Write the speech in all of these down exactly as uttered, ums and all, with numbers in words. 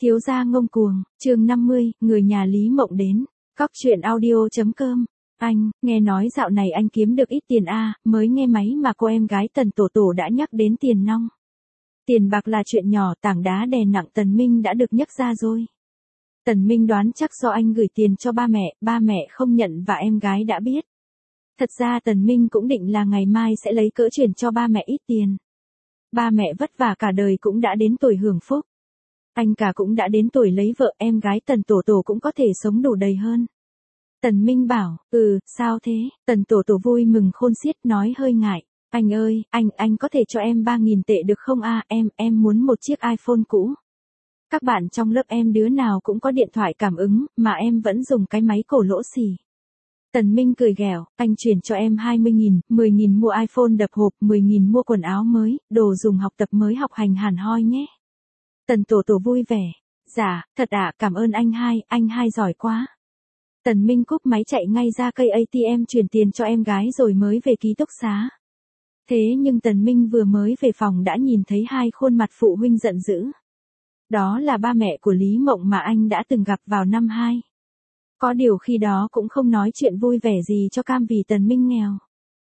Thiếu gia ngông cuồng, chương năm mươi, người nhà Lý Mộng đến. Cóc truyện audio chấm com. Anh, nghe nói dạo này anh kiếm được ít tiền a, à, mới nghe máy mà cô em gái Tần Tổ Tổ đã nhắc đến tiền nong. Tiền bạc là chuyện nhỏ, tảng đá đè nặng Tần Minh đã được nhắc ra rồi. Tần Minh đoán chắc do anh gửi tiền cho ba mẹ, ba mẹ không nhận và em gái đã biết. Thật ra Tần Minh cũng định là ngày mai sẽ lấy cỡ chuyển cho ba mẹ ít tiền. Ba mẹ vất vả cả đời cũng đã đến tuổi hưởng phúc. Anh cả cũng đã đến tuổi lấy vợ, em gái Tần Tổ Tổ cũng có thể sống đủ đầy hơn. Tần Minh bảo, ừ, sao thế? Tần Tổ Tổ vui mừng khôn xiết nói hơi ngại. Anh ơi, anh, anh có thể cho em ba nghìn tệ được không a? À, em, em muốn một chiếc iPhone cũ. Các bạn trong lớp em đứa nào cũng có điện thoại cảm ứng, mà em vẫn dùng cái máy cổ lỗ xì. Tần Minh cười ghẹo, anh chuyển cho em hai mươi nghìn, mười nghìn mua iPhone đập hộp, mười nghìn mua quần áo mới, đồ dùng học tập mới học hành hẳn hoi nhé. Tần Tổ Tổ vui vẻ. Dạ, thật ạ, à, cảm ơn anh hai, anh hai giỏi quá. Tần Minh cúp máy chạy ngay ra cây a tê em chuyển tiền cho em gái rồi mới về ký túc xá. Thế nhưng Tần Minh vừa mới về phòng đã nhìn thấy hai khuôn mặt phụ huynh giận dữ. Đó là ba mẹ của Lý Mộng mà anh đã từng gặp vào năm hai. Có điều khi đó cũng không nói chuyện vui vẻ gì cho cam vì Tần Minh nghèo.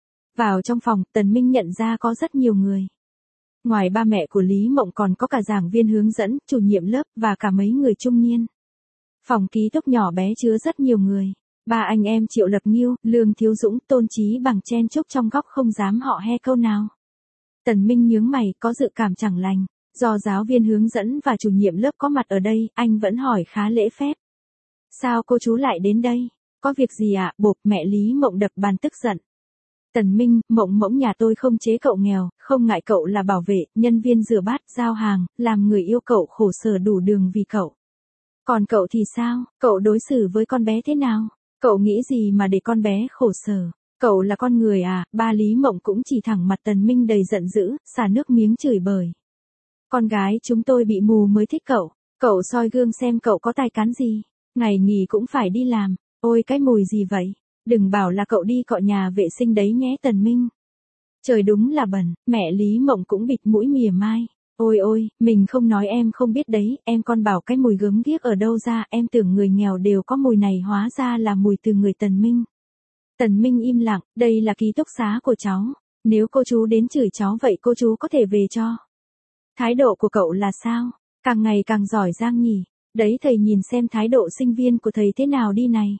Vào trong phòng, Tần Minh nhận ra có rất nhiều người. Ngoài ba mẹ của Lý Mộng còn có cả giảng viên hướng dẫn, chủ nhiệm lớp và cả mấy người trung niên. Phòng ký túc nhỏ bé chứa rất nhiều người. Ba anh em Triệu Lập Nghiêu, Lương Thiếu Dũng, Tôn Chí Bằng chen chúc trong góc không dám họ he câu nào. Tần Minh nhướng mày, có dự cảm chẳng lành. Do giáo viên hướng dẫn và chủ nhiệm lớp có mặt ở đây, anh vẫn hỏi khá lễ phép. Sao cô chú lại đến đây? Có việc gì ạ? À? Bộp, mẹ Lý Mộng đập bàn tức giận. Tần Minh, Mộng Mộng nhà tôi không chế cậu nghèo, không ngại cậu là bảo vệ, nhân viên rửa bát, giao hàng, làm người yêu cậu khổ sở đủ đường vì cậu. Còn cậu thì sao? Cậu đối xử với con bé thế nào? Cậu nghĩ gì mà để con bé khổ sở? Cậu là con người à? Ba Lý Mộng cũng chỉ thẳng mặt Tần Minh đầy giận dữ, xả nước miếng chửi bới. Con gái chúng tôi bị mù mới thích cậu. Cậu soi gương xem cậu có tài cán gì. Ngày nghỉ cũng phải đi làm. Ôi cái mùi gì vậy? Đừng bảo là cậu đi cọ nhà vệ sinh đấy nhé Tần Minh. Trời đúng là bẩn, mẹ Lý Mộng cũng bịt mũi mỉa mai. Ôi ôi, mình không nói em không biết đấy, em còn bảo cái mùi gớm ghiếc ở đâu ra, em tưởng người nghèo đều có mùi này hóa ra là mùi từ người Tần Minh. Tần Minh im lặng, đây là ký túc xá của cháu. Nếu cô chú đến chửi cháu vậy cô chú có thể về cho. Thái độ của cậu là sao? Càng ngày càng giỏi giang nhỉ. Đấy thầy nhìn xem thái độ sinh viên của thầy thế nào đi này.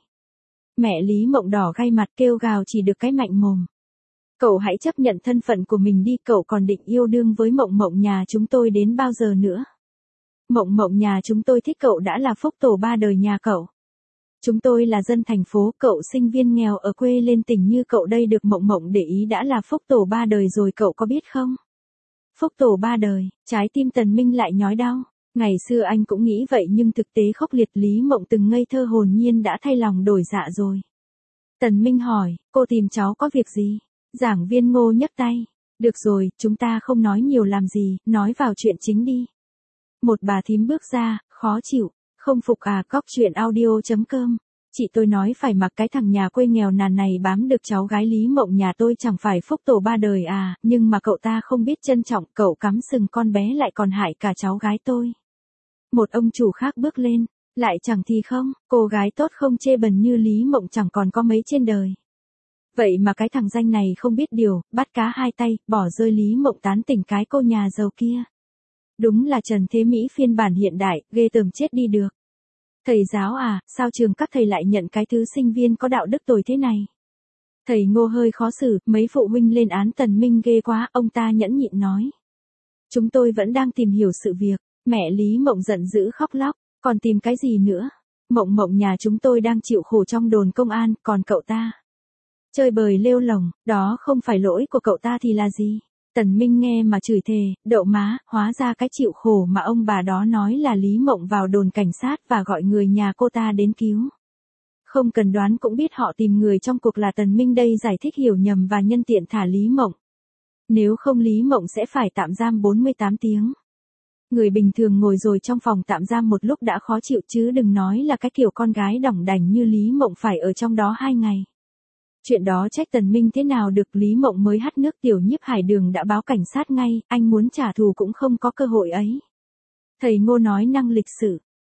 Mẹ Lý Mộng đỏ gai mặt kêu gào chỉ được cái mạnh mồm. Cậu hãy chấp nhận thân phận của mình đi, cậu còn định yêu đương với Mộng Mộng nhà chúng tôi đến bao giờ nữa. Mộng Mộng nhà chúng tôi thích cậu đã là phúc tổ ba đời nhà cậu. Chúng tôi là dân thành phố, cậu sinh viên nghèo ở quê lên tỉnh như cậu đây được Mộng Mộng để ý đã là phúc tổ ba đời rồi cậu có biết không? Phúc tổ ba đời, trái tim Tần Minh lại nhói đau. Ngày xưa anh cũng nghĩ vậy nhưng thực tế khốc liệt Lý Mộng từng ngây thơ hồn nhiên đã thay lòng đổi dạ rồi. Tần Minh hỏi, cô tìm cháu có việc gì? Giảng viên Ngô nhấc tay. Được rồi, chúng ta không nói nhiều làm gì, nói vào chuyện chính đi. Một bà thím bước ra, khó chịu, không phục à? Cóc truyện audio chấm com. Chị tôi nói phải mặc cái thằng nhà quê nghèo nàn này bám được cháu gái Lý Mộng nhà tôi chẳng phải phúc tổ ba đời à, nhưng mà cậu ta không biết trân trọng, cậu cắm sừng con bé lại còn hại cả cháu gái tôi. Một ông chủ khác bước lên, lại chẳng thì không, cô gái tốt không chê bần như Lý Mộng chẳng còn có mấy trên đời. Vậy mà cái thằng danh này không biết điều, bắt cá hai tay, bỏ rơi Lý Mộng tán tỉnh cái cô nhà giàu kia. Đúng là Trần Thế Mỹ phiên bản hiện đại, ghê tởm chết đi được. Thầy giáo à, sao trường các thầy lại nhận cái thứ sinh viên có đạo đức tồi thế này? Thầy Ngô hơi khó xử, mấy phụ huynh lên án Tần Minh ghê quá, ông ta nhẫn nhịn nói. Chúng tôi vẫn đang tìm hiểu sự việc, mẹ Lý Mộng giận dữ khóc lóc, còn tìm cái gì nữa? Mộng Mộng nhà chúng tôi đang chịu khổ trong đồn công an, còn cậu ta chơi bời lêu lồng, đó không phải lỗi của cậu ta thì là gì? Tần Minh nghe mà chửi thề, đậu má, hóa ra cái chịu khổ mà ông bà đó nói là Lý Mộng vào đồn cảnh sát và gọi người nhà cô ta đến cứu. Không cần đoán cũng biết họ tìm người trong cuộc là Tần Minh đây giải thích hiểu nhầm và nhân tiện thả Lý Mộng. Nếu không Lý Mộng sẽ phải tạm giam bốn mươi tám tiếng. Người bình thường ngồi rồi trong phòng tạm giam một lúc đã khó chịu chứ đừng nói là cái kiểu con gái đỏng đảnh như Lý Mộng phải ở trong đó hai ngày. Chuyện đó trách Tần Minh thế nào được, Lý Mộng mới hắt nước tiểu Nhiếp Hải Đường đã báo cảnh sát ngay, anh muốn trả thù cũng không có cơ hội ấy. Thầy Ngô nói năng lịch sự,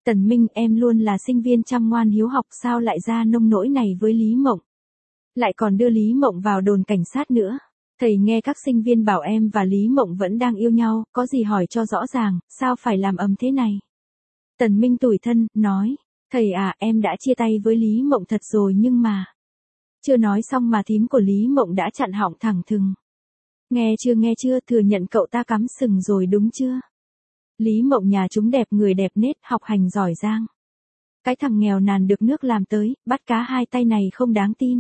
Tần Minh, em luôn là sinh viên chăm ngoan hiếu học, sao lại ra nông nỗi này với Lý Mộng? Lại còn đưa Lý Mộng vào đồn cảnh sát nữa. Thầy nghe các sinh viên bảo em và Lý Mộng vẫn đang yêu nhau, có gì hỏi cho rõ ràng, sao phải làm ầm thế này? Tần Minh tủi thân, nói, thầy à, em đã chia tay với Lý Mộng thật rồi nhưng mà... Chưa nói xong mà thím của Lý Mộng đã chặn họng thẳng thừng. Nghe chưa nghe chưa, thừa nhận cậu ta cắm sừng rồi đúng chưa? Lý Mộng nhà chúng đẹp người đẹp nết, học hành giỏi giang. Cái thằng nghèo nàn được nước làm tới, bắt cá hai tay này không đáng tin.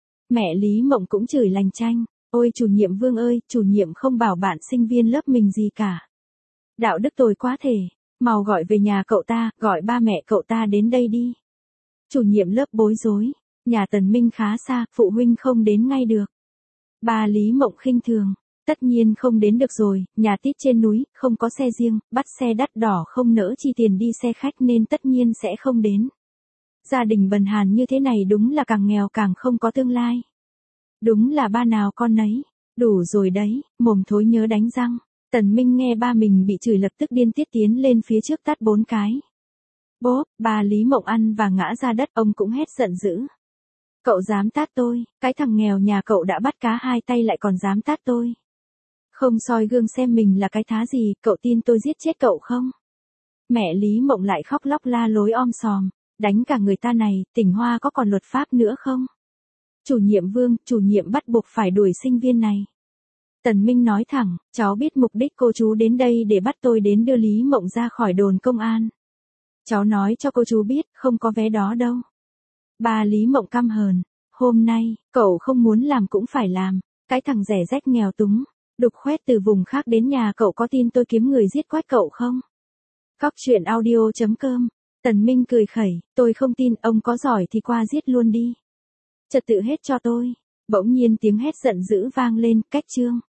Mẹ Lý Mộng cũng chửi lành chanh, ôi chủ nhiệm Vương ơi, chủ nhiệm không bảo bạn sinh viên lớp mình gì cả. Đạo đức tồi quá thể, mau gọi về nhà cậu ta, gọi ba mẹ cậu ta đến đây đi. Chủ nhiệm lớp bối rối, nhà Tần Minh khá xa, phụ huynh không đến ngay được. Ba Lý Mộng khinh thường, tất nhiên không đến được rồi, nhà tít trên núi, không có xe riêng, bắt xe đắt đỏ không nỡ chi tiền đi xe khách nên tất nhiên sẽ không đến. Gia đình bần hàn như thế này đúng là càng nghèo càng không có tương lai. Đúng là ba nào con nấy, đủ rồi đấy, mồm thối nhớ đánh răng. Tần Minh nghe ba mình bị chửi lập tức điên tiết tiến lên phía trước tát bốn cái. Bốp, ba Lý Mộng ăn và ngã ra đất, ông cũng hét giận dữ. Cậu dám tát tôi, cái thằng nghèo nhà cậu đã bắt cá hai tay lại còn dám tát tôi. Không soi gương xem mình là cái thá gì, cậu tin tôi giết chết cậu không? Mẹ Lý Mộng lại khóc lóc la lối om sòm, đánh cả người ta này, tỉnh Hoa có còn luật pháp nữa không? Chủ nhiệm Vương, chủ nhiệm bắt buộc phải đuổi sinh viên này. Tần Minh nói thẳng, cháu biết mục đích cô chú đến đây để bắt tôi đến đưa Lý Mộng ra khỏi đồn công an. Cháu nói cho cô chú biết, không có vé đó đâu. Ba Lý Mộng căm hờn, hôm nay, cậu không muốn làm cũng phải làm, cái thằng rẻ rách nghèo túng, đục khoét từ vùng khác đến nhà cậu, có tin tôi kiếm người giết quách cậu không? Cóc truyện audio chấm com. Tần Minh cười khẩy, tôi không tin, ông có giỏi thì qua giết luôn đi. Trật tự hết cho tôi. Bỗng nhiên tiếng hét giận dữ vang lên, cách chương.